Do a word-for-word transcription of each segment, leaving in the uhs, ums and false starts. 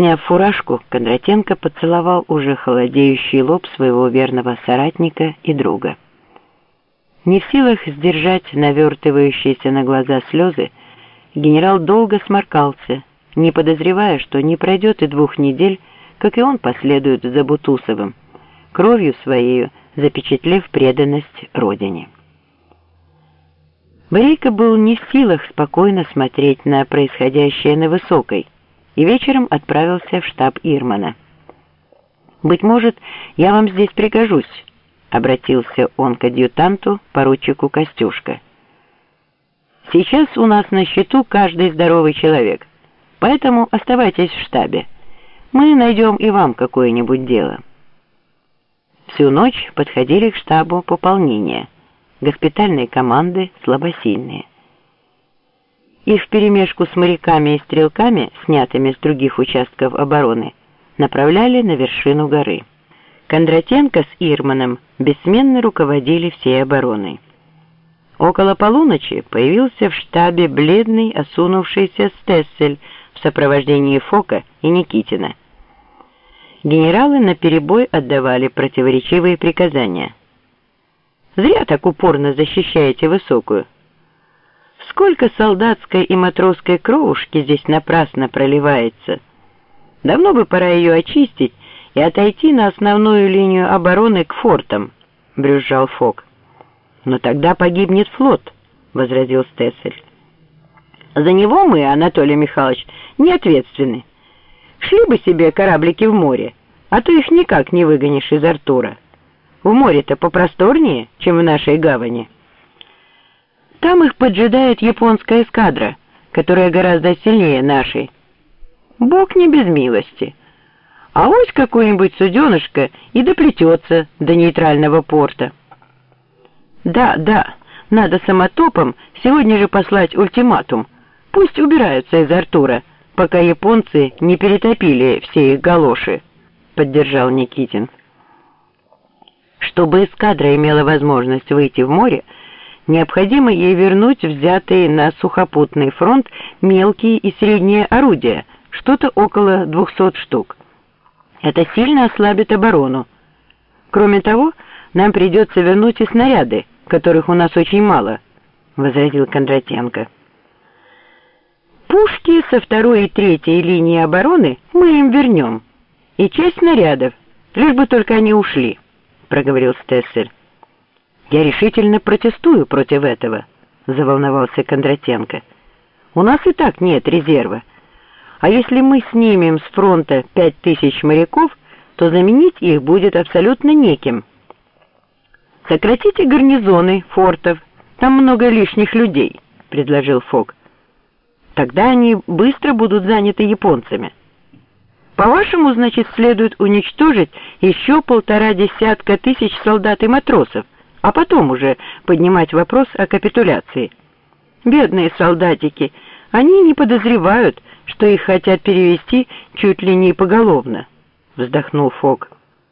Сняв фуражку, Кондратенко поцеловал уже холодеющий лоб своего верного соратника и друга. Не в силах сдержать навертывающиеся на глаза слезы, генерал долго сморкался, не подозревая, что не пройдет и двух недель, как и он последует за Бутусовым, кровью своей запечатлев преданность родине. Борейко был не в силах спокойно смотреть на происходящее на Высокой и вечером отправился в штаб Ирмана. «Быть может, я вам здесь пригожусь», — обратился он к адъютанту, поручику Костюшко. «Сейчас у нас на счету каждый здоровый человек, поэтому оставайтесь в штабе. Мы найдем и вам какое-нибудь дело». Всю ночь подходили к штабу пополнения, госпитальные команды слабосильные. Их вперемешку с моряками и стрелками, снятыми с других участков обороны, направляли на вершину горы. Кондратенко с Ирманом бессменно руководили всей обороной. Около полуночи появился в штабе бледный, осунувшийся Стессель в сопровождении Фока и Никитина. Генералы наперебой отдавали противоречивые приказания. «Зря так упорно защищаете Высокую. Сколько солдатской и матросской кровушки здесь напрасно проливается. Давно бы пора ее очистить и отойти на основную линию обороны к фортам», — брюзжал Фок. «Но тогда погибнет флот», — возразил Стессель. «За него мы, Анатолий Михайлович, не ответственны. Шли бы себе кораблики в море, а то их никак не выгонишь из Артура. В море-то попросторнее, чем в нашей гавани. Там их поджидает японская эскадра, которая гораздо сильнее нашей. Бог не без милости. А вось какое-нибудь суденышко и доплетется до нейтрального порта. Да, да, надо самотопом сегодня же послать ультиматум. Пусть убираются из Артура, пока японцы не перетопили все их галоши», — поддержал Никитин. Чтобы эскадра имела возможность выйти в море, необходимо ей вернуть взятые на сухопутный фронт мелкие и средние орудия, что-то около двухсот штук. Это сильно ослабит оборону. Кроме того, нам придется вернуть и снаряды, которых у нас очень мало, — возразил Кондратенко. «Пушки со второй и третьей линии обороны мы им вернем, и часть снарядов, лишь бы только они ушли», — проговорил Стессель. «Я решительно протестую против этого», — заволновался Кондратенко. «У нас и так нет резерва. А если мы снимем с фронта пять тысяч моряков, то заменить их будет абсолютно неким. Сократите гарнизоны фортов, там много лишних людей», — предложил Фок. «Тогда они быстро будут заняты японцами. По-вашему, значит, следует уничтожить еще полтора десятка тысяч солдат и матросов, а потом уже поднимать вопрос о капитуляции. Бедные солдатики, они не подозревают, что их хотят перевести чуть ли не поголовно», — вздохнул Фок.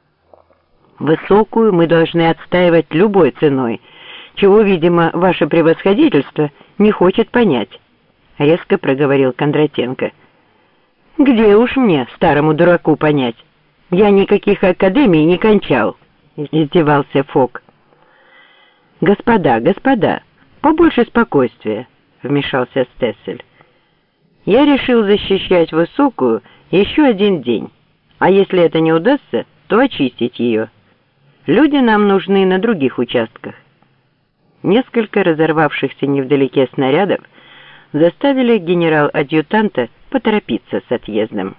«Высокую мы должны отстаивать любой ценой, чего, видимо, ваше превосходительство не хочет понять», — резко проговорил Кондратенко. «Где уж мне, старому дураку, понять? Я никаких академий не кончал», — издевался Фок. «Господа, господа, побольше спокойствия», — вмешался Стессель. «Я решил защищать Высокую еще один день, а если это не удастся, то очистить ее. Люди нам нужны на других участках». Несколько разорвавшихся невдалеке снарядов заставили генерал-адъютанта поторопиться с отъездом.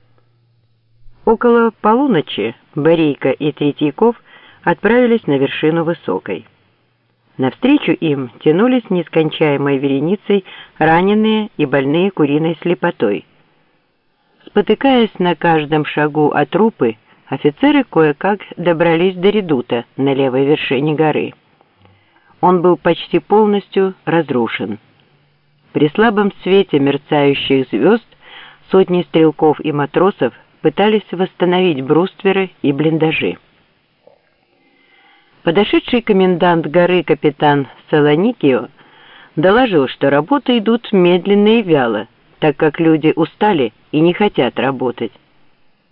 Около полуночи Борейко и Третьяков отправились на вершину Высокой. Навстречу им тянулись нескончаемой вереницей раненые и больные куриной слепотой. Спотыкаясь на каждом шагу о трупы, офицеры кое-как добрались до редута на левой вершине горы. Он был почти полностью разрушен. При слабом свете мерцающих звезд сотни стрелков и матросов пытались восстановить брустверы и блиндажи. Подошедший комендант горы капитан Солоникио доложил, что работы идут медленно и вяло, так как люди устали и не хотят работать.